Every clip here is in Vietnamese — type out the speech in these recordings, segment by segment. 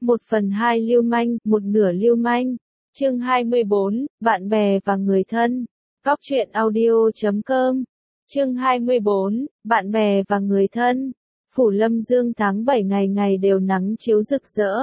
1/2 lưu manh, một nửa lưu manh. Chương 24, bạn bè và người thân. Góc truyện audio.com. Chương 24, bạn bè và người thân. Phủ Lâm Dương tháng 7 ngày ngày đều nắng chiếu rực rỡ.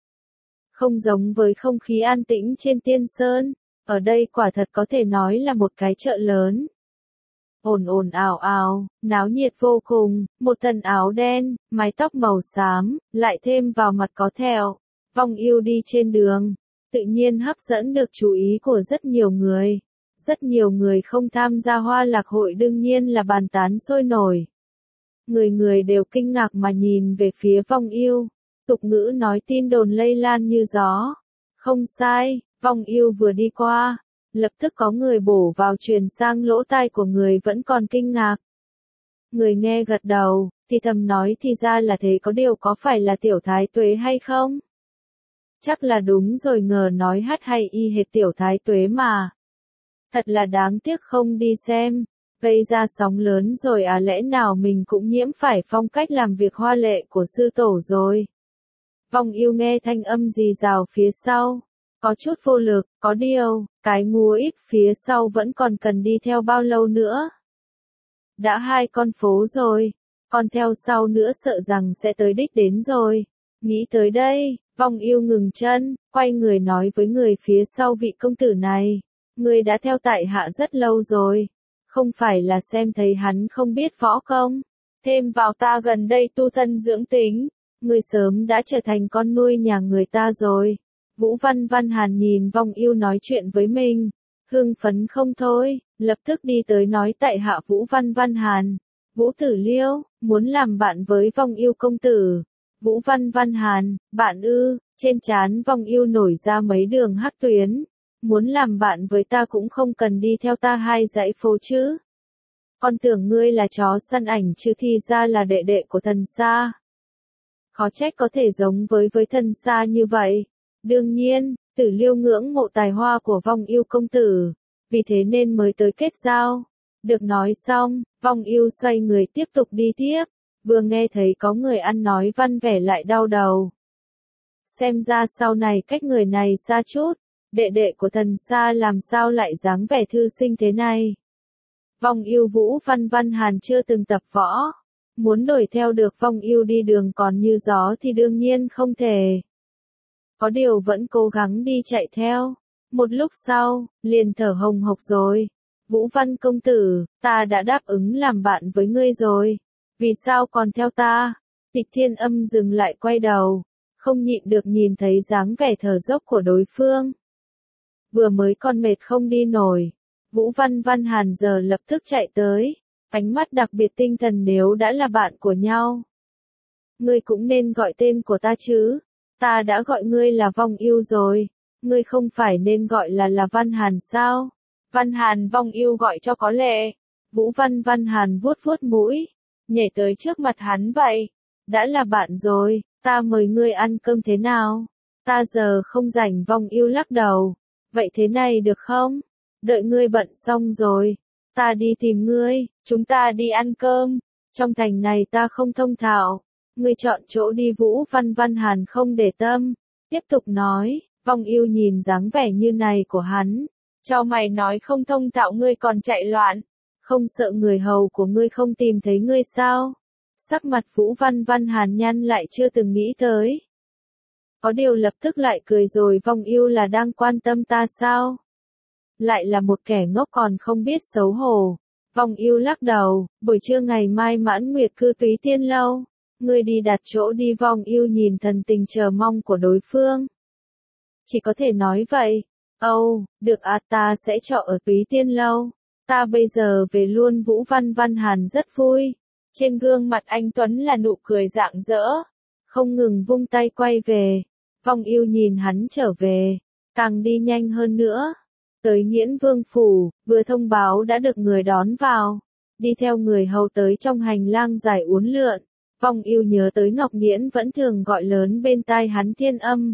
Không giống với không khí an tĩnh trên Tiên Sơn, ở đây quả thật có thể nói là một cái chợ lớn. Ồn ồn ào ào, náo nhiệt vô cùng, một thân áo đen, mái tóc màu xám, lại thêm vào mặt có thẹo, vong ưu đi trên đường, tự nhiên hấp dẫn được chú ý của rất nhiều người. Rất nhiều người không tham gia hoa lạc hội đương nhiên là bàn tán sôi nổi. Người người đều kinh ngạc mà nhìn về phía vong ưu. Tục ngữ nói tin đồn lây lan như gió. Không sai, vong ưu vừa đi qua, lập tức có người bổ vào truyền sang lỗ tai của người vẫn còn kinh ngạc. Người nghe gật đầu, thì thầm nói thì ra là thế, có điều có phải là Tiểu Thái Tuế hay không? Chắc là đúng rồi, ngờ nói hát hay y hệt Tiểu Thái Tuế mà. Thật là đáng tiếc không đi xem, gây ra sóng lớn rồi à, lẽ nào mình cũng nhiễm phải phong cách làm việc hoa lệ của sư tổ rồi. Vong ưu nghe thanh âm rì rào phía sau, có chút vô lực, có điều, cái ngúa ít phía sau vẫn còn cần đi theo bao lâu nữa. Đã 2 con phố rồi, còn theo sau nữa sợ rằng sẽ tới đích đến rồi. Nghĩ tới đây, vong ưu ngừng chân, quay người nói với người phía sau, vị công tử này, người đã theo tại hạ rất lâu rồi, không phải là xem thấy hắn không biết võ công, thêm vào ta gần đây tu thân dưỡng tính, người sớm đã trở thành con nuôi nhà người ta rồi. Vũ Văn Văn Hàn nhìn vong ưu nói chuyện với mình, hưng phấn không thôi, lập tức đi tới nói tại hạ Vũ Văn Văn Hàn, Vũ Tử Liêu, muốn làm bạn với vong ưu công tử. Vũ Văn Văn Hàn, bạn ư? Trên trán vong ưu nổi ra mấy đường hắc tuyến. Muốn làm bạn với ta cũng không cần đi theo ta 2 dãy phố chứ. Con tưởng ngươi là chó săn ảnh chứ, thì ra là đệ đệ của thần Sa. Khó trách có thể giống với thần Sa như vậy. Đương nhiên, Tử Liêu ngưỡng mộ tài hoa của vong ưu công tử, vì thế nên mới tới kết giao. Được nói xong, vong ưu xoay người tiếp tục đi tiếp, vừa nghe thấy có người ăn nói văn vẻ lại đau đầu. Xem ra sau này cách người này xa chút, đệ đệ của thần Sa làm sao lại dáng vẻ thư sinh thế này. Vong ưu Vũ Văn Văn Hàn chưa từng tập võ, muốn đuổi theo được vong ưu đi đường còn như gió thì đương nhiên không thể. Có điều vẫn cố gắng đi chạy theo. Một lúc sau, liền thở hồng hộc rồi. Vũ Văn công tử, ta đã đáp ứng làm bạn với ngươi rồi. Vì sao còn theo ta? Tịch Thiên Âm dừng lại quay đầu, không nhịn được nhìn thấy dáng vẻ thở dốc của đối phương. Vừa mới còn mệt không đi nổi. Vũ Văn Văn Hàn giờ lập tức chạy tới, ánh mắt đặc biệt tinh thần, nếu đã là bạn của nhau. Ngươi cũng nên gọi tên của ta chứ. Ta đã gọi ngươi là vong ưu rồi, ngươi không phải nên gọi là Văn Hàn sao? Văn Hàn vong ưu gọi cho có lệ. Vũ Văn Văn Hàn vuốt vuốt mũi, nhảy tới trước mặt hắn vậy. Đã là bạn rồi, ta mời ngươi ăn cơm thế nào? Ta giờ không rảnh, vong ưu lắc đầu. Vậy thế này được không? Đợi ngươi bận xong rồi, ta đi tìm ngươi, chúng ta đi ăn cơm. Trong thành này ta không thông thạo. Ngươi chọn chỗ đi. Vũ Văn Văn Hàn không để tâm, tiếp tục nói, vong ưu nhìn dáng vẻ như này của hắn, cho mày nói không thông thạo ngươi còn chạy loạn, không sợ người hầu của ngươi không tìm thấy ngươi sao? Sắc mặt Vũ Văn Văn Hàn nhăn lại, chưa từng nghĩ tới. Có điều lập tức lại cười rồi, vong ưu là đang quan tâm ta sao? Lại là một kẻ ngốc còn không biết xấu hổ. Vong ưu lắc đầu, buổi trưa ngày mai Mãn Nguyệt cư Túy Tiên lâu. Ngươi đi đặt chỗ đi. Vong ưu nhìn thần tình chờ mong của đối phương. Chỉ có thể nói vậy. Âu, được à, ta sẽ trọ ở Túy Tiên lâu. Ta bây giờ về luôn. Vũ Văn Văn Hàn rất vui. Trên gương mặt anh Tuấn là nụ cười rạng rỡ. Không ngừng vung tay quay về. Vong ưu nhìn hắn trở về, càng đi nhanh hơn nữa. Tới Nghiễn Vương phủ, vừa thông báo đã được người đón vào. Đi theo người hầu tới trong hành lang dài uốn lượn. Vong ưu nhớ tới Ngọc Nghiễn vẫn thường gọi lớn bên tai hắn, Thiên Âm.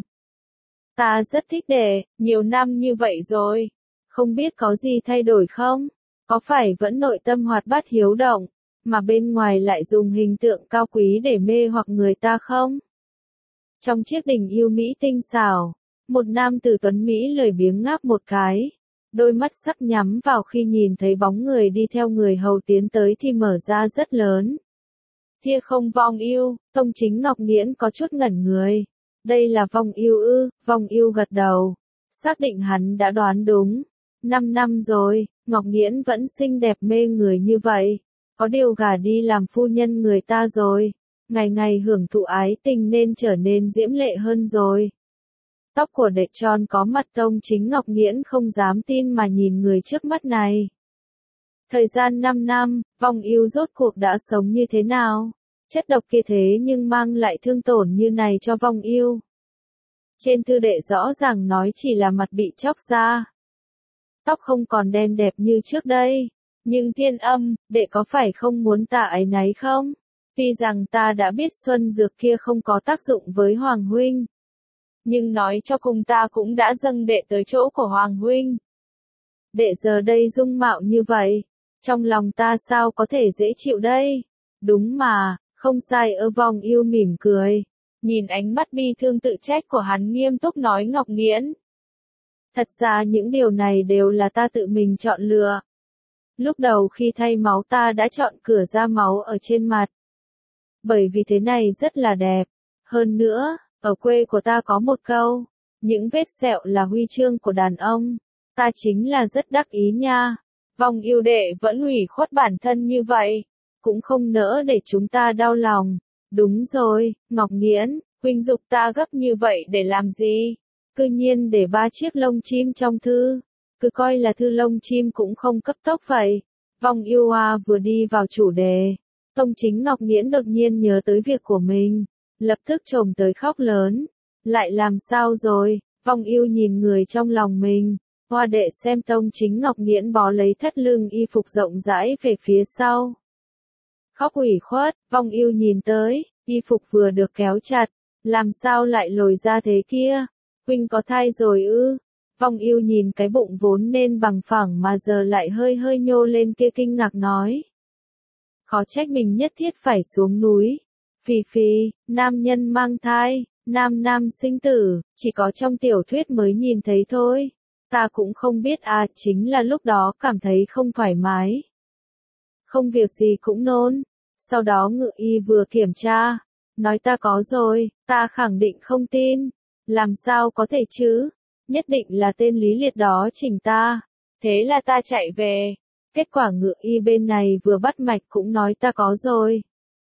Ta rất thích đệ, nhiều năm như vậy rồi. Không biết có gì thay đổi không? Có phải vẫn nội tâm hoạt bát hiếu động, mà bên ngoài lại dùng hình tượng cao quý để mê hoặc người ta không? Trong chiếc đình yêu mỹ tinh xảo, một nam tử tuấn Mỹ lười biếng ngáp một cái. Đôi mắt sắp nhắm vào khi nhìn thấy bóng người đi theo người hầu tiến tới thì mở ra rất lớn. Thia không Vong Yêu, Tông Chính Ngọc Nghiễn có chút ngẩn người. Đây là Vong Yêu ư? Vong Yêu gật đầu. Xác định hắn đã đoán đúng. 5 năm rồi, Ngọc Nghiễn vẫn xinh đẹp mê người như vậy. Có điều gả đi làm phu nhân người ta rồi. Ngày ngày hưởng thụ ái tình nên trở nên diễm lệ hơn rồi. Tóc của đệ tròn có mặt Tông Chính Ngọc Nghiễn không dám tin mà nhìn người trước mắt này. Thời gian 5 năm, Vong Yêu rốt cuộc đã sống như thế nào? Chất độc kia thế nhưng mang lại thương tổn như này cho Vong Yêu. Trên thư đệ rõ ràng nói chỉ là mặt bị chóc ra. Tóc không còn đen đẹp như trước đây. Nhưng Thiên Âm, đệ có phải không muốn ta áy náy không? Tuy rằng ta đã biết xuân dược kia không có tác dụng với Hoàng huynh. Nhưng nói cho cùng ta cũng đã dâng đệ tới chỗ của Hoàng huynh. Đệ giờ đây dung mạo như vậy. Trong lòng ta sao có thể dễ chịu đây? Đúng mà, không sai. Vong Yêu mỉm cười. Nhìn ánh mắt bi thương tự trách của hắn nghiêm túc nói Ngọc Nghiễn. Thật ra những điều này đều là ta tự mình chọn lựa. Lúc đầu khi thay máu ta đã chọn cửa ra máu ở trên mặt. Bởi vì thế này rất là đẹp. Hơn nữa, ở quê của ta có một câu. Những vết sẹo là huy chương của đàn ông. Ta chính là rất đắc ý nha. Vong Yêu đệ vẫn ủy khuất bản thân như vậy. Cũng không nỡ để chúng ta đau lòng. Đúng rồi, Ngọc Nghiễn, huynh giục ta gấp như vậy để làm gì? Cư nhiên để 3 chiếc lông chim trong thư. Cứ coi là thư lông chim cũng không cấp tốc vậy. Vong Yêu vừa đi vào chủ đề. Tông Chính Ngọc Nghiễn đột nhiên nhớ tới việc của mình. Lập tức chồm tới khóc lớn. Lại làm sao rồi? Vong Yêu nhìn người trong lòng mình. Hoa đệ xem Tông Chính Ngọc Nghiễn bó lấy thắt lưng y phục rộng rãi về phía sau. Khóc ủy khuất, Vong Yêu nhìn tới, y phục vừa được kéo chặt. Làm sao lại lồi ra thế kia? Huynh có thai rồi ư? Vong Yêu nhìn cái bụng vốn nên bằng phẳng mà giờ lại hơi hơi nhô lên kia kinh ngạc nói. Khó trách mình nhất thiết phải xuống núi. Phì phì, nam nhân mang thai, nam sinh tử, chỉ có trong tiểu thuyết mới nhìn thấy thôi. Ta cũng không biết chính là lúc đó cảm thấy không thoải mái. Không việc gì cũng nôn. Sau đó ngự y vừa kiểm tra. Nói ta có rồi, ta khẳng định không tin. Làm sao có thể chứ? Nhất định là tên Lý Liệt đó chỉnh ta. Thế là ta chạy về. Kết quả ngự y bên này vừa bắt mạch cũng nói ta có rồi.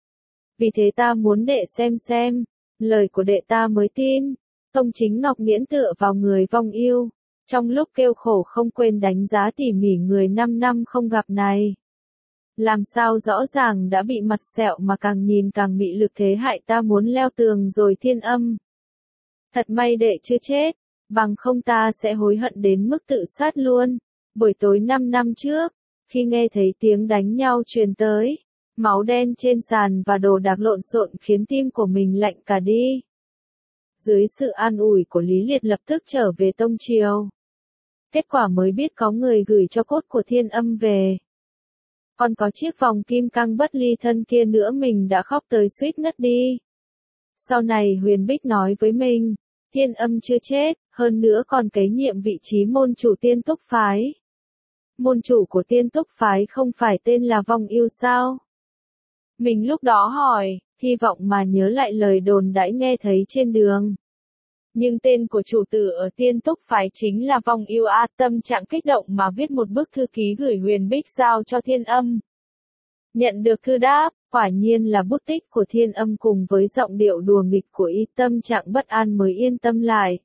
Vì thế ta muốn đệ xem. Lời của đệ ta mới tin. Tông Chính Ngọc Nghiễn tựa vào người Vong Yêu. Trong lúc kêu khổ không quên đánh giá tỉ mỉ người 5 năm không gặp này. Làm sao rõ ràng đã bị mặt sẹo mà càng nhìn càng mị lực thế hại ta muốn leo tường rồi. Thiên Âm. Thật may đệ chưa chết. Bằng không ta sẽ hối hận đến mức tự sát luôn. Buổi tối 5 năm trước, khi nghe thấy tiếng đánh nhau truyền tới, máu đen trên sàn và đồ đạc lộn xộn khiến tim của mình lạnh cả đi. Dưới sự an ủi của Lý Liệt lập tức trở về Tông Triều. Kết quả mới biết có người gửi cho cốt của Thiên Âm về. Còn có chiếc vòng kim cang bất ly thân kia nữa, mình đã khóc tới suýt ngất đi. Sau này Huyền Bích nói với mình, Thiên Âm chưa chết, hơn nữa còn kế nhiệm vị trí môn chủ Tiên Túc Phái. Môn chủ của Tiên Túc Phái không phải tên là Vong Yêu sao? Mình lúc đó hỏi, hy vọng mà nhớ lại lời đồn đãi nghe thấy trên đường. Nhưng tên của chủ tử ở Tiên Túc Phái chính là Vong Yêu. Tâm trạng kích động mà viết một bức thư ký gửi Huyền Bích giao cho Thiên Âm. Nhận được thư đáp, quả nhiên là bút tích của Thiên Âm cùng với giọng điệu đùa nghịch của y, tâm trạng bất an mới yên tâm lại.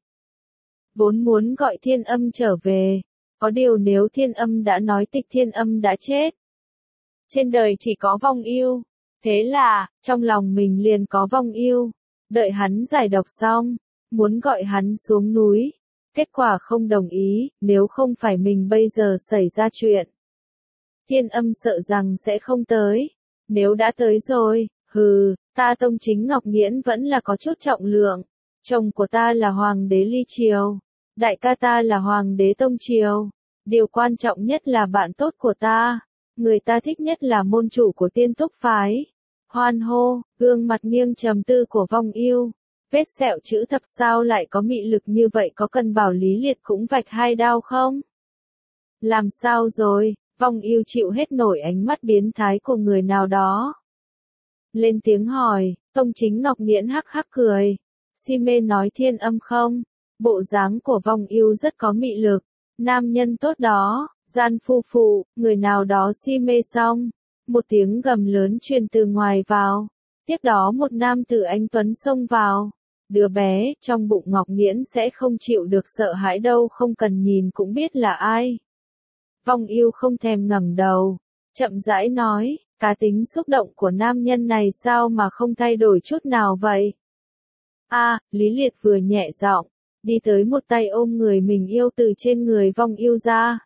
Vốn muốn gọi Thiên Âm trở về. Có điều nếu Thiên Âm đã nói tịch Thiên Âm đã chết. Trên đời chỉ có Vong Yêu. Thế là, trong lòng mình liền có Vong Yêu. Đợi hắn giải độc xong, muốn gọi hắn xuống núi. Kết quả không đồng ý, nếu không phải mình bây giờ xảy ra chuyện. Thiên Âm sợ rằng sẽ không tới. Nếu đã tới rồi, ta Tông Chính Ngọc Nghiễn vẫn là có chút trọng lượng. Chồng của ta là Hoàng đế Ly Triều. Đại ca ta là Hoàng đế Tông Triều. Điều quan trọng nhất là bạn tốt của ta. Người ta thích nhất là môn chủ của Tiên Túc Phái. Hoan hô, gương mặt nghiêng trầm tư của Vong Yêu. Vết sẹo chữ thập sao lại có mị lực như vậy, có cần bảo Lý Liệt cũng vạch 2 đao không? Làm sao rồi? Vong Ưu chịu hết nổi ánh mắt biến thái của người nào đó. Lên tiếng hỏi, Tông Chính Ngọc Nghiễn hắc hắc cười. Si mê nói Thiên Âm không? Bộ dáng của Vong Ưu rất có mị lực. Nam nhân tốt đó, gian phu phụ, người nào đó si mê xong. Một tiếng gầm lớn truyền từ ngoài vào. Tiếp đó một nam tử anh tuấn xông vào. Đứa bé trong bụng Ngọc Nghiễn sẽ không chịu được sợ hãi đâu, không cần nhìn cũng biết là ai. Vong Ưu không thèm ngẩng đầu, chậm rãi nói, cá tính xúc động của nam nhân này sao mà không thay đổi chút nào vậy? Lý Liệt vừa nhẹ giọng, đi tới một tay ôm người mình yêu từ trên người Vong Ưu ra.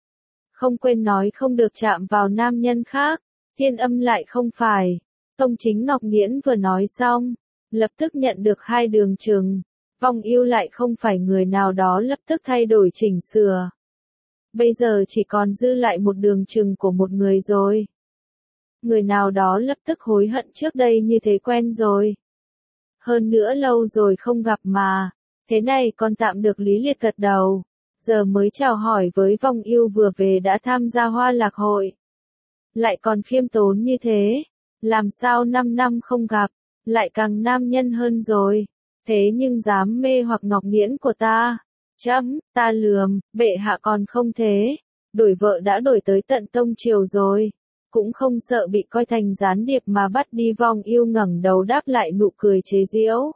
Không quên nói không được chạm vào nam nhân khác, Thiên Âm lại không phải. Tông Chính Ngọc Nghiễn vừa nói xong, lập tức nhận được 2 đường chừng. Vong Ưu lại không phải người nào đó lập tức thay đổi chỉnh sửa. Bây giờ chỉ còn dư lại một đường chừng của một người rồi. Người nào đó lập tức hối hận trước đây như thế quen rồi. Hơn nữa lâu rồi không gặp mà. Thế này còn tạm được. Lý Liệt gật đầu. Giờ mới chào hỏi với Vong Ưu vừa về đã tham gia Hoa Lạc hội. Lại còn khiêm tốn như thế. Làm sao 5 năm không gặp, lại càng nam nhân hơn rồi. Thế nhưng dám mê hoặc Ngọc Nghiễn của ta. Ta lườm, bệ hạ còn không thế. Đổi vợ đã đổi tới tận tông triều rồi. Cũng không sợ bị coi thành gián điệp mà bắt đi. Vong Ưu ngẩng đầu đáp lại nụ cười chế giễu.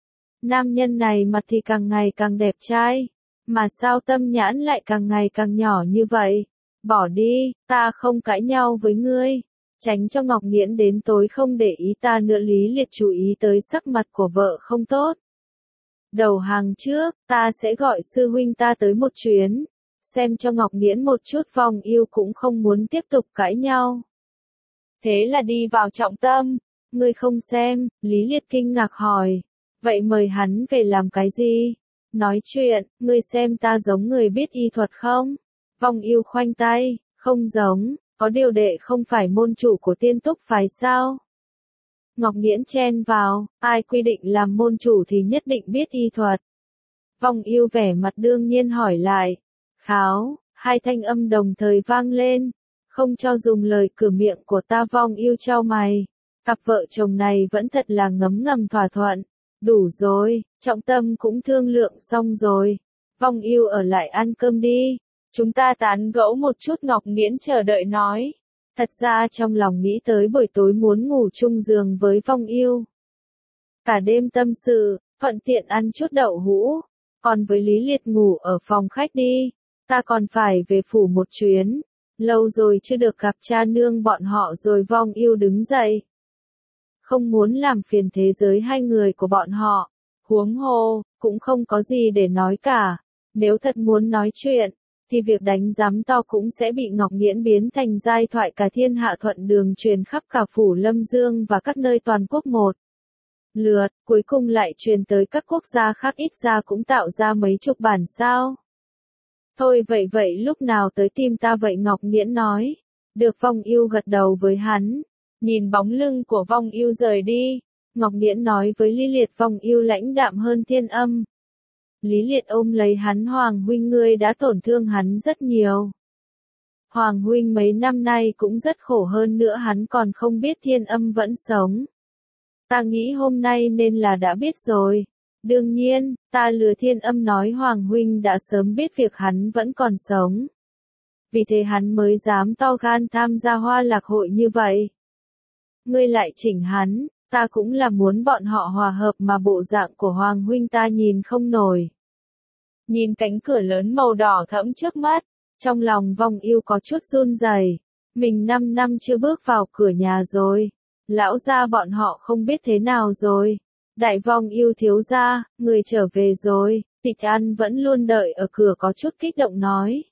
Nam nhân này mặt thì càng ngày càng đẹp trai. Mà sao tâm nhãn lại càng ngày càng nhỏ như vậy? Bỏ đi, ta không cãi nhau với ngươi. Tránh cho Ngọc Nghiễn đến tối không để ý ta nữa. Lý Liệt chú ý tới sắc mặt của vợ không tốt. Đầu hàng trước, ta sẽ gọi sư huynh ta tới một chuyến. Xem cho Ngọc Nghiễn một chút. Vong Ưu cũng không muốn tiếp tục cãi nhau. Thế là đi vào trọng tâm. Ngươi không xem, Lý Liệt kinh ngạc hỏi. Vậy mời hắn về làm cái gì? Nói chuyện, ngươi xem ta giống người biết y thuật không? Vong Ưu khoanh tay, không giống. Có điều đệ không phải môn chủ của Tiên Túc phái sao? Ngọc Nghiễn chen vào, ai quy định làm môn chủ thì nhất định biết y thuật. Vong Ưu vẻ mặt đương nhiên hỏi lại. Kháo, 2 thanh âm đồng thời vang lên. Không cho dùng lời cửa miệng của ta. Vong Ưu chau mày. Cặp vợ chồng này vẫn thật là ngấm ngầm thỏa thuận. Đủ rồi, trọng tâm cũng thương lượng xong rồi. Vong Ưu ở lại ăn cơm đi. Chúng ta tán gẫu một chút. Ngọc Nghiễn chờ đợi nói. Thật ra trong lòng nghĩ tới buổi tối muốn ngủ chung giường với Vong Ưu. Cả đêm tâm sự, thuận tiện ăn chút đậu hũ. Còn với Lý Liệt ngủ ở phòng khách đi. Ta còn phải về phủ một chuyến. Lâu rồi chưa được gặp cha nương bọn họ rồi. Vong Ưu đứng dậy. Không muốn làm phiền thế giới 2 người của bọn họ. Huống hồ, cũng không có gì để nói cả. Nếu thật muốn nói chuyện, thì việc đánh giám to cũng sẽ bị Ngọc Nghiễn biến thành giai thoại cả thiên hạ thuận đường truyền khắp cả phủ Lâm Dương và các nơi toàn quốc một lượt, cuối cùng lại truyền tới các quốc gia khác, ít ra cũng tạo ra mấy chục bản sao. Thôi vậy lúc nào tới tìm ta vậy? Ngọc Nghiễn nói. Được. Vong Ưu gật đầu với hắn. Nhìn bóng lưng của Vong Ưu rời đi, Ngọc Nghiễn nói với Lý Liệt. Vong Ưu lãnh đạm hơn Thiên Âm. Lý Liệt ôm lấy hắn. Hoàng huynh, ngươi đã tổn thương hắn rất nhiều. Hoàng huynh mấy năm nay cũng rất khổ, hơn nữa hắn còn không biết Thiên Âm vẫn sống. Ta nghĩ hôm nay nên là đã biết rồi. Đương nhiên, ta lừa Thiên Âm nói Hoàng huynh đã sớm biết việc hắn vẫn còn sống. Vì thế hắn mới dám to gan tham gia Hoa Lạc hội như vậy. Ngươi lại chỉnh hắn, ta cũng là muốn bọn họ hòa hợp mà bộ dạng của Hoàng huynh ta nhìn không nổi. Nhìn cánh cửa lớn màu đỏ thẫm trước mắt, trong lòng Vong Ưu có chút run rẩy. Mình 5 năm chưa bước vào cửa nhà rồi. Lão gia bọn họ không biết thế nào rồi. Đại Vong Ưu thiếu gia, người trở về rồi. Tịch An vẫn luôn đợi ở cửa có chút kích động nói.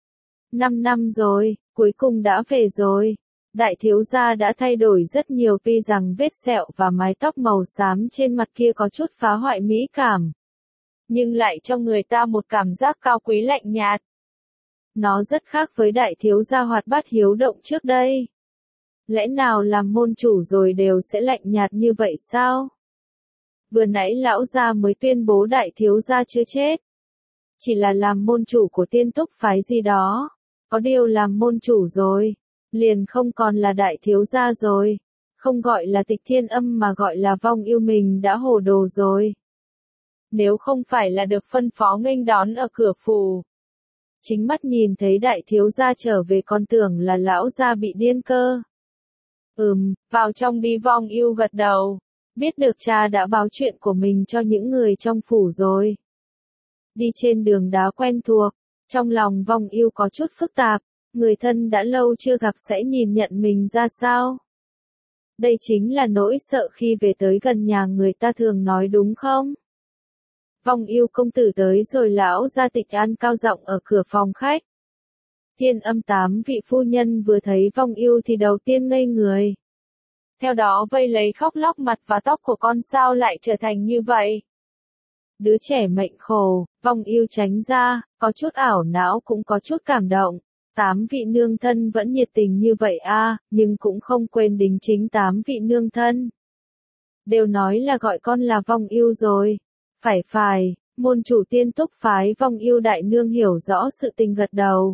5 năm rồi, cuối cùng đã về rồi. Đại thiếu gia đã thay đổi rất nhiều, tuy rằng vết sẹo và mái tóc màu xám trên mặt kia có chút phá hoại mỹ cảm. Nhưng lại cho người ta một cảm giác cao quý lạnh nhạt. Nó rất khác với đại thiếu gia hoạt bát hiếu động trước đây. Lẽ nào làm môn chủ rồi đều sẽ lạnh nhạt như vậy sao? Vừa nãy lão gia mới tuyên bố đại thiếu gia chưa chết. Chỉ là làm môn chủ của Tiên Túc phái gì đó. Có điều làm môn chủ rồi, liền không còn là đại thiếu gia rồi. Không gọi là Tịch Thiên Âm mà gọi là Vong Yêu, mình đã hồ đồ rồi. Nếu không phải là được phân phó nghênh đón ở cửa phủ, chính mắt nhìn thấy đại thiếu gia trở về còn tưởng là lão gia bị điên cơ. Vào trong đi. Vong Yêu gật đầu. Biết được cha đã báo chuyện của mình cho những người trong phủ rồi. Đi trên đường đá quen thuộc, trong lòng Vong Yêu có chút phức tạp, người thân đã lâu chưa gặp sẽ nhìn nhận mình ra sao? Đây chính là nỗi sợ khi về tới gần nhà người ta thường nói đúng không? Vong Yêu công tử tới rồi, lão gia Tịch An cao giọng ở cửa phòng khách. Thiên Âm 8 vị phu nhân vừa thấy Vong Yêu thì đầu tiên ngây người. Theo đó vây lấy khóc lóc, mặt và tóc của con sao lại trở thành như vậy? Đứa trẻ mệnh khổ. Vong Yêu tránh ra, có chút ảo não cũng có chút cảm động. 8 vị nương thân vẫn nhiệt tình như vậy nhưng cũng không quên đính chính 8 vị nương thân. Đều nói là gọi con là Vong Yêu rồi. Phải, môn chủ Tiên Túc phái Vong Yêu đại nương hiểu rõ sự tình gật đầu.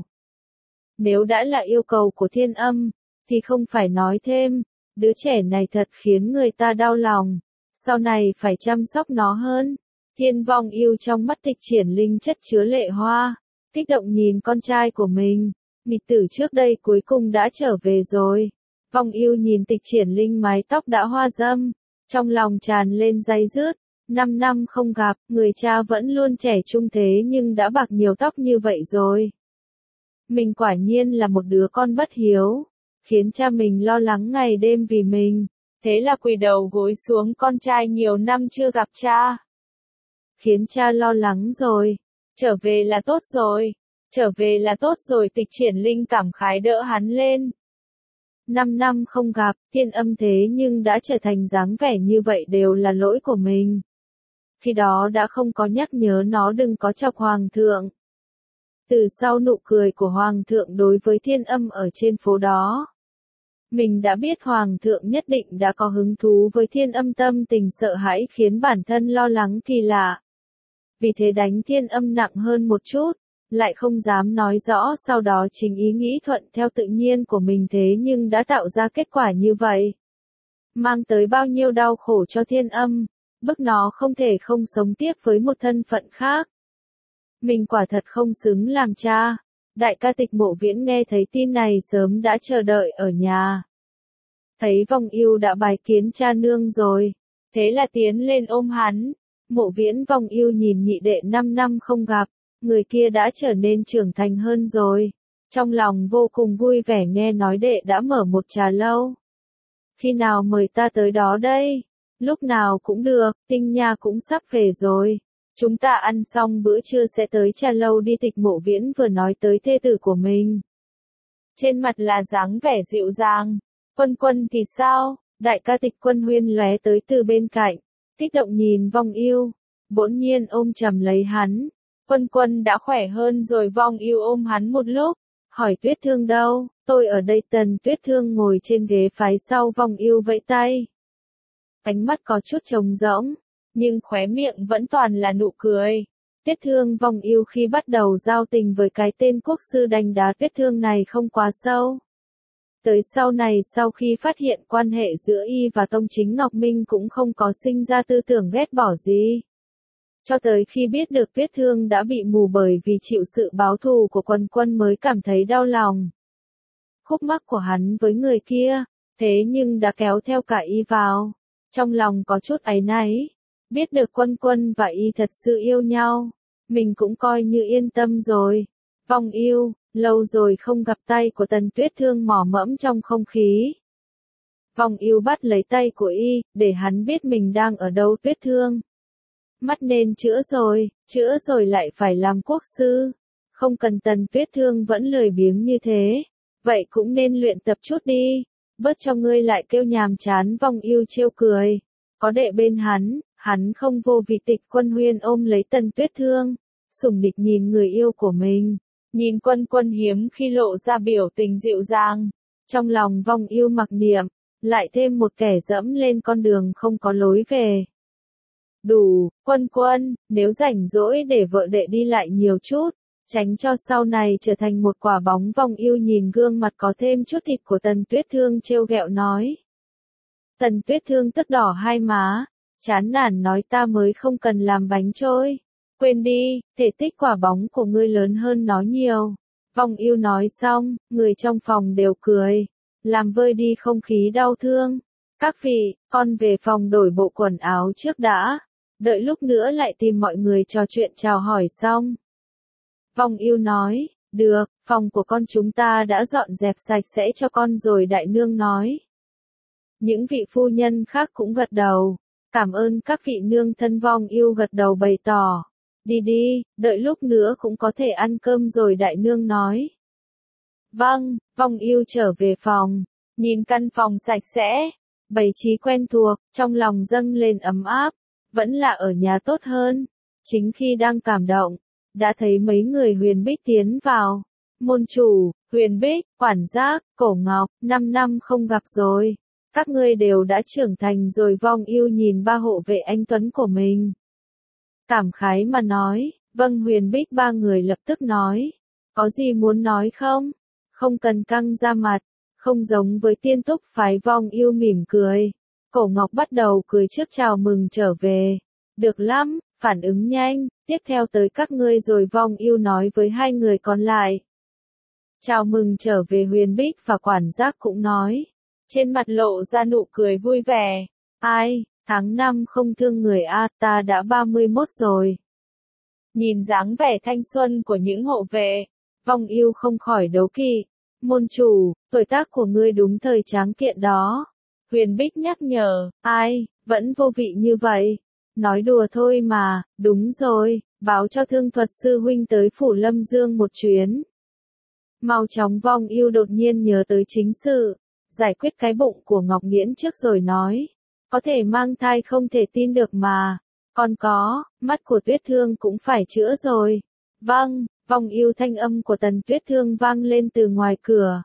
Nếu đã là yêu cầu của Thiên Âm, thì không phải nói thêm, đứa trẻ này thật khiến người ta đau lòng, sau này phải chăm sóc nó hơn. Thiên Vong Yêu trong mắt Tịch Triển Linh chất chứa lệ hoa, kích động nhìn con trai của mình, nghịch tử trước đây cuối cùng đã trở về rồi. Vong Yêu nhìn Tịch Triển Linh mái tóc đã hoa râm, trong lòng tràn lên day dứt. 5 năm không gặp, người cha vẫn luôn trẻ trung thế nhưng đã bạc nhiều tóc như vậy rồi. Mình quả nhiên là một đứa con bất hiếu, khiến cha mình lo lắng ngày đêm vì mình. Thế là quỳ đầu gối xuống, con trai nhiều năm chưa gặp cha. Khiến cha lo lắng rồi. Trở về là tốt rồi. Trở về là tốt rồi. Tịch Triển Linh cảm khái đỡ hắn lên. 5 năm không gặp, Thiên Âm thế nhưng đã trở thành dáng vẻ như vậy đều là lỗi của mình. Khi đó đã không có nhắc nhớ nó đừng có chọc Hoàng thượng. Từ sau nụ cười của Hoàng thượng đối với Thiên Âm ở trên phố đó, mình đã biết Hoàng thượng nhất định đã có hứng thú với Thiên Âm, tâm tình sợ hãi khiến bản thân lo lắng kỳ lạ. Vì thế đánh Thiên Âm nặng hơn một chút, lại không dám nói rõ, sau đó chính ý nghĩ thuận theo tự nhiên của mình thế nhưng đã tạo ra kết quả như vậy. Mang tới bao nhiêu đau khổ cho Thiên Âm, bức nó không thể không sống tiếp với một thân phận khác. Mình quả thật không xứng làm cha. Đại ca Tịch Mộ Viễn nghe thấy tin này sớm đã chờ đợi ở nhà. Thấy Vong Yêu đã bái kiến cha nương rồi, thế là tiến lên ôm hắn. Mộ Viễn Vong Yêu nhìn nhị đệ 5 năm không gặp, người kia đã trở nên trưởng thành hơn rồi. Trong lòng vô cùng vui vẻ nghe nói đệ đã mở một trà lâu. Khi nào mời ta tới đó đây? Lúc nào cũng được, Tinh Nha cũng sắp về rồi. Chúng ta ăn xong bữa trưa sẽ tới trà lâu đi. Tịch Mộ Viễn vừa nói tới thê tử của mình. Trên mặt là dáng vẻ dịu dàng. Quân Quân thì sao? Đại ca Tịch Quân Huyên lóe tới từ bên cạnh. Kích động nhìn Vong Yêu. Bỗng nhiên ôm chầm lấy hắn. Quân Quân đã khỏe hơn rồi. Vong Yêu ôm hắn một lúc. Hỏi Tuyết Thương đâu? Tôi ở đây. Tần Tuyết Thương ngồi trên ghế phái sau. Vong Yêu vẫy tay. Ánh mắt có chút trống rỗng, nhưng khóe miệng vẫn toàn là nụ cười. Tuyết Thương Vong Yêu khi bắt đầu giao tình với cái tên quốc sư đánh đá Tuyết Thương này không quá sâu. Tới sau này sau khi phát hiện quan hệ giữa y và Tông Chính Ngọc Minh cũng không có sinh ra tư tưởng ghét bỏ gì. Cho tới khi biết được Tuyết Thương đã bị mù bởi vì chịu sự báo thù của Quân Quân mới cảm thấy đau lòng. Khúc mắc của hắn với người kia, thế nhưng đã kéo theo cả y vào. Trong lòng có chút áy náy, biết được Quân Quân và y thật sự yêu nhau, mình cũng coi như yên tâm rồi. Vong Yêu, lâu rồi không gặp, tay của Tần Tuyết Thương mỏ mẫm trong không khí. Vong Yêu bắt lấy tay của y, để hắn biết mình đang ở đâu. Tuyết Thương, mắt nên chữa rồi lại phải làm quốc sư. Không cần. Tần Tuyết Thương vẫn lười biếng như thế, vậy cũng nên luyện tập chút đi. Bớt cho ngươi lại kêu nhàm chán. Vong Yêu trêu cười. Có đệ bên hắn không vô vị. Tịch Quân Huyên ôm lấy Tần Tuyết Thương, sủng nịch nhìn người yêu của mình. Nhìn Quân Quân hiếm khi lộ ra biểu tình dịu dàng. Trong lòng Vong Yêu mặc niệm, lại thêm một kẻ dẫm lên con đường không có lối về. Đủ, Quân Quân, nếu rảnh rỗi để vợ đệ đi lại nhiều chút, tránh cho sau này trở thành một quả bóng vong yêu. Nhìn gương mặt có thêm chút thịt của Tần Tuyết Thương trêu ghẹo nói. Tần Tuyết Thương tức đỏ hai má, chán nản nói ta mới không cần làm bánh trôi. Quên đi, thể tích quả bóng của ngươi lớn hơn nó nhiều. Vong yêu nói xong, người trong phòng đều cười, làm vơi đi không khí đau thương. Các vị, con về phòng đổi bộ quần áo trước đã, đợi lúc nữa lại tìm mọi người trò chuyện chào hỏi xong. Vong yêu nói, được, phòng của con chúng ta đã dọn dẹp sạch sẽ cho con rồi. Đại nương nói. Những vị phu nhân khác cũng gật đầu, cảm ơn các vị nương thân. Vong yêu gật đầu bày tỏ. Đi đi, đợi lúc nữa cũng có thể ăn cơm rồi. Đại nương nói. Vâng, Vong yêu trở về phòng, nhìn căn phòng sạch sẽ, bày trí quen thuộc, trong lòng dâng lên ấm áp, vẫn là ở nhà tốt hơn. Chính khi đang cảm động, đã thấy mấy người Huyền Bích tiến vào. Môn chủ, Huyền Bích, quản giác, Cổ Ngọc, 5 năm không gặp rồi. Các ngươi đều đã trưởng thành rồi. Vong yêu nhìn ba hộ vệ anh tuấn của mình, cảm khái mà nói. Vâng. Huyền Bích ba người lập tức nói. Có gì muốn nói không? Không cần căng ra mặt, không giống với Tiên Túc phái. Vong yêu mỉm cười. Cổ Ngọc bắt đầu cười trước chào mừng trở về. Được lắm, phản ứng nhanh, tiếp theo tới các ngươi rồi. Vong yêu nói với hai người còn lại. Chào mừng trở về. Huyền Bích và quản giác cũng nói, trên mặt lộ ra nụ cười vui vẻ. Ai, tháng 5 không thương người a, ta đã 31 rồi. Nhìn dáng vẻ thanh xuân của những hộ vệ, Vong yêu không khỏi đố kỵ. Môn chủ, tuổi tác của ngươi đúng thời tráng kiện đó. Huyền Bích nhắc nhở. Ai, vẫn vô vị như vậy. Nói đùa thôi mà. Đúng rồi, báo cho Thương Thuật sư huynh tới phủ Lâm Dương một chuyến. Mau chóng. Vong yêu đột nhiên nhớ tới chính sự, giải quyết cái bụng của Ngọc Nghiễn trước rồi nói. Có thể mang thai không thể tin được mà. Còn có, mắt của Tuyết Thương cũng phải chữa rồi. Vâng. Vong yêu. Thanh âm của Tần Tuyết Thương vang lên từ ngoài cửa.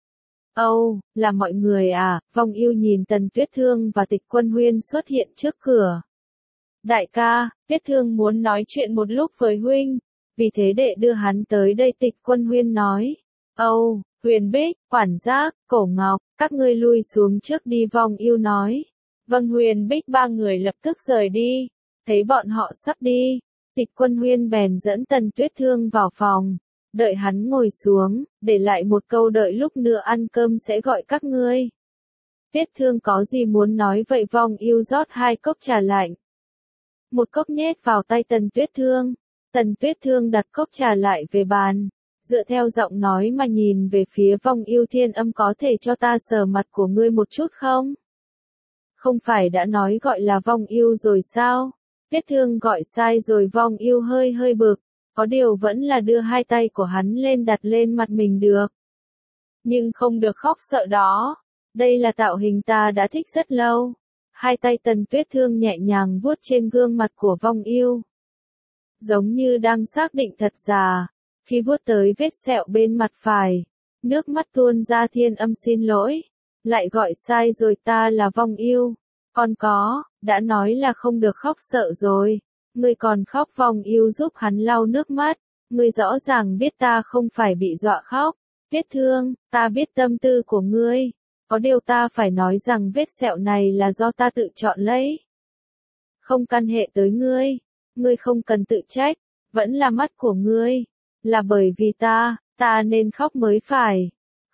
Âu, là mọi người à? Vong yêu nhìn Tần Tuyết Thương và Tịch Quân Huyên xuất hiện trước cửa. Đại ca, Tuyết Thương muốn nói chuyện một lúc với huynh, vì thế đệ đưa hắn tới đây. Tịch Quân Huyên nói. Âu, Huyền Bích, quản giác, Cổ Ngọc, các ngươi lui xuống trước đi. Vong yêu nói. Vâng. Huyền Bích ba người lập tức rời đi. Thấy bọn họ sắp đi, Tịch Quân Huyên bèn dẫn Tần Tuyết Thương vào phòng, đợi hắn ngồi xuống, để lại một câu đợi lúc nữa ăn cơm sẽ gọi các ngươi. Tuyết Thương có gì muốn nói vậy? Vong yêu rót 2 cốc trà lạnh, một cốc nhét vào tay Tần Tuyết Thương. Tần Tuyết Thương đặt cốc trà lại về bàn, dựa theo giọng nói mà nhìn về phía Vong yêu. Thiên Âm, có thể cho ta sờ mặt của ngươi một chút không? Không phải đã nói gọi là Vong yêu rồi sao? Tuyết Thương gọi sai rồi. Vong yêu hơi bực, có điều vẫn là đưa 2 tay của hắn lên đặt lên mặt mình được. Nhưng không được khóc sợ đó. Đây là tạo hình ta đã thích rất lâu. 2 tay Tần Tuyết Thương nhẹ nhàng vuốt trên gương mặt của Vong yêu, giống như đang xác định thật giả. Khi vuốt tới vết sẹo bên mặt phải, nước mắt tuôn ra. Thiên Âm xin lỗi, lại gọi sai rồi, ta là Vong yêu. Còn có, đã nói là không được khóc sợ rồi. Ngươi còn khóc. Vong yêu giúp hắn lau nước mắt. Ngươi rõ ràng biết ta không phải bị dọa khóc. Tuyết Thương, ta biết tâm tư của ngươi. Có điều ta phải nói rằng vết sẹo này là do ta tự chọn lấy. Không căn hệ tới ngươi. Ngươi không cần tự trách. Vẫn là mắt của ngươi. Là bởi vì ta nên khóc mới phải.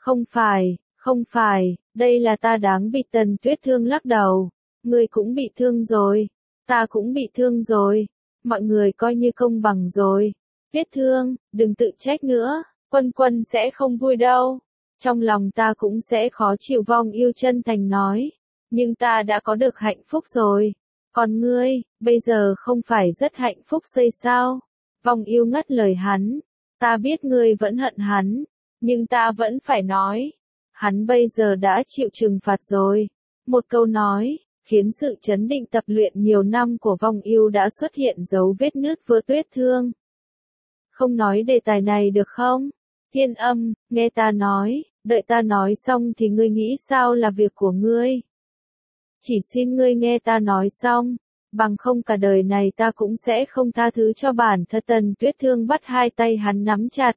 Không phải, đây là ta đáng bị. Tần Tuyết Thương lắc đầu. Ngươi cũng bị thương rồi. Ta cũng bị thương rồi. Mọi người coi như công bằng rồi. Tuyết Thương, đừng tự trách nữa. Quân Quân sẽ không vui đâu. Trong lòng ta cũng sẽ khó chịu. Vong yêu chân thành nói. Nhưng ta đã có được hạnh phúc rồi. Còn ngươi, bây giờ không phải rất hạnh phúc xây sao? Vong yêu ngắt lời hắn. Ta biết ngươi vẫn hận hắn. Nhưng ta vẫn phải nói. Hắn bây giờ đã chịu trừng phạt rồi. Một câu nói, khiến sự chấn định tập luyện nhiều năm của Vong yêu đã xuất hiện dấu vết nứt vỡ. Tuyết Thương, không nói đề tài này được không? Thiên Âm, nghe ta nói, đợi ta nói xong thì ngươi nghĩ sao là việc của ngươi. Chỉ xin ngươi nghe ta nói xong. bằng không cả đời này ta cũng sẽ không tha thứ cho bản thân. Tần Tuyết Thương bắt hai tay hắn nắm chặt.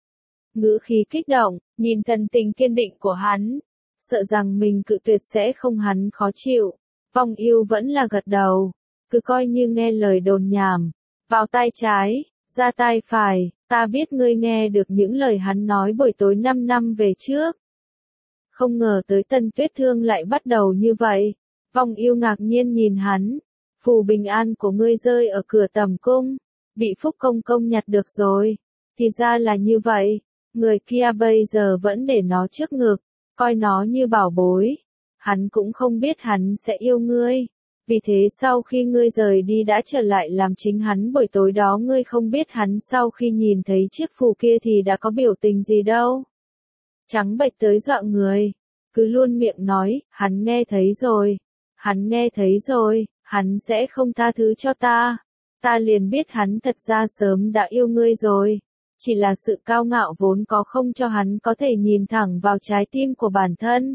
Ngữ khí kích động, nhìn thần tình kiên định của hắn, sợ rằng mình cự tuyệt sẽ không hắn khó chịu. Vong Ưu vẫn là gật đầu, cứ coi như nghe lời đồn nhảm, vào tay trái, ra tay phải, ta biết ngươi nghe được những lời hắn nói buổi tối 5 năm về trước. Không ngờ tới Tần Tuyết Thương lại bắt đầu như vậy. Vong Ưu ngạc nhiên nhìn hắn, phù bình an của ngươi rơi ở cửa tầm cung, bị Phúc Công Công nhặt được rồi. Thì ra là như vậy, người kia bây giờ vẫn để nó trước ngực, coi nó như bảo bối. Hắn cũng không biết hắn sẽ yêu ngươi. Vì thế sau khi ngươi rời đi đã trở lại làm chính hắn buổi tối đó. Ngươi không biết hắn sau khi nhìn thấy chiếc phù kia thì đã có biểu tình gì đâu. Trắng bệch tới dọa người, cứ luôn miệng nói, hắn nghe thấy rồi, hắn nghe thấy rồi, hắn sẽ không tha thứ cho ta. Ta liền biết hắn thật ra sớm đã yêu ngươi rồi. Chỉ là sự cao ngạo vốn có không cho hắn có thể nhìn thẳng vào trái tim của bản thân.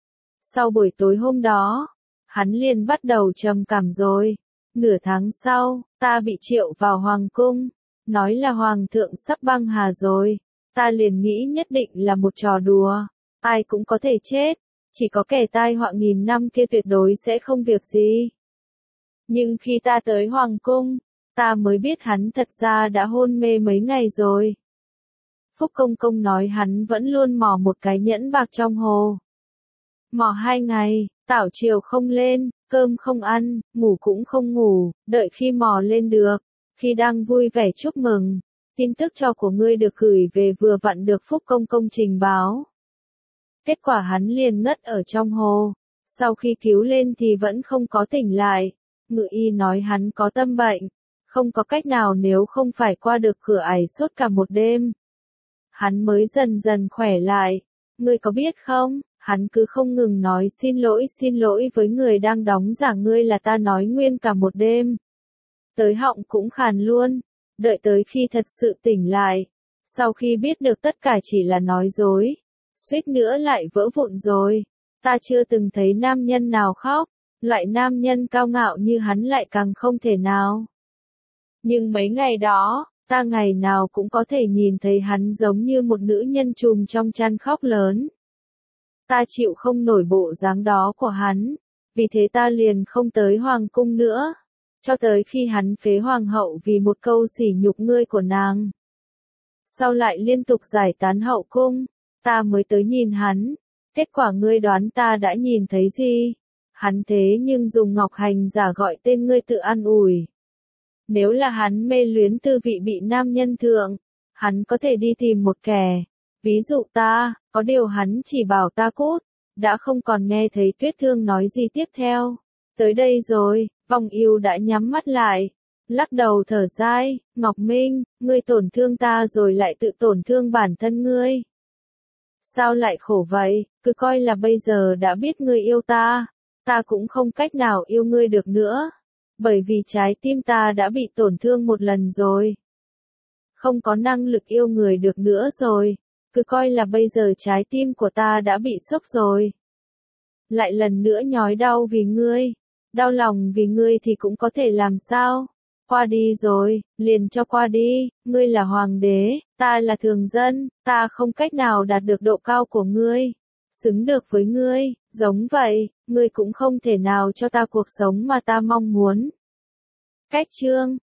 Sau buổi tối hôm đó, hắn liền bắt đầu trầm cảm rồi. Nửa tháng sau, ta bị triệu vào hoàng cung, nói là hoàng thượng sắp băng hà rồi. Ta liền nghĩ nhất định là một trò đùa, ai cũng có thể chết, chỉ có kẻ tai họa nghìn năm kia tuyệt đối sẽ không việc gì. Nhưng khi ta tới hoàng cung, ta mới biết hắn thật ra đã hôn mê mấy ngày rồi. Phúc Công Công nói hắn vẫn luôn mò một cái nhẫn bạc trong hồ. Mò 2 ngày, tảo chiều không lên, cơm không ăn, ngủ cũng không ngủ, đợi khi mò lên được, khi đang vui vẻ chúc mừng, tin tức cho của ngươi được gửi về vừa vặn được Phúc Công Công trình báo. Kết quả hắn liền ngất ở trong hồ, sau khi cứu lên thì vẫn không có tỉnh lại. Ngự y nói hắn có tâm bệnh, không có cách nào nếu không phải qua được cửa ải suốt cả một đêm. Hắn mới dần dần khỏe lại. Ngươi có biết không, hắn cứ không ngừng nói xin lỗi với người đang đóng giả ngươi là ta nói nguyên cả một đêm. Tới họng cũng khàn luôn, đợi tới khi thật sự tỉnh lại. Sau khi biết được tất cả chỉ là nói dối, suýt nữa lại vỡ vụn rồi. Ta chưa từng thấy nam nhân nào khóc, loại nam nhân cao ngạo như hắn lại càng không thể nào. Nhưng mấy ngày đó, ta ngày nào cũng có thể nhìn thấy hắn giống như một nữ nhân trùm trong chăn khóc lớn. Ta chịu không nổi bộ dáng đó của hắn, vì thế ta liền không tới hoàng cung nữa, cho tới khi hắn phế hoàng hậu vì một câu sỉ nhục ngươi của nàng. Sau lại liên tục giải tán hậu cung, ta mới tới nhìn hắn. Kết quả ngươi đoán ta đã nhìn thấy gì? Hắn thế nhưng dùng ngọc hành giả gọi tên ngươi tự an ủi. Nếu là hắn mê luyến tư vị bị nam nhân thượng, hắn có thể đi tìm một kẻ. Ví dụ ta, có điều hắn chỉ bảo ta cút, đã không còn nghe thấy Tuyết Thương nói gì tiếp theo. Tới đây rồi, Vong Ưu đã nhắm mắt lại, lắc đầu thở dài, Ngọc Minh, ngươi tổn thương ta rồi lại tự tổn thương bản thân ngươi. Sao lại khổ vậy, cứ coi là bây giờ đã biết ngươi yêu ta, ta cũng không cách nào yêu ngươi được nữa. Bởi vì trái tim ta đã bị tổn thương một lần rồi. Không có năng lực yêu người được nữa rồi. Cứ coi là bây giờ trái tim của ta đã bị sốc rồi. Lại lần nữa nhói đau vì ngươi. Đau lòng vì ngươi thì cũng có thể làm sao. Qua đi rồi, liền cho qua đi. Ngươi là hoàng đế, ta là thường dân. Ta không cách nào đạt được độ cao của ngươi, xứng được với ngươi. Giống vậy, ngươi cũng không thể nào cho ta cuộc sống mà ta mong muốn. Cách chương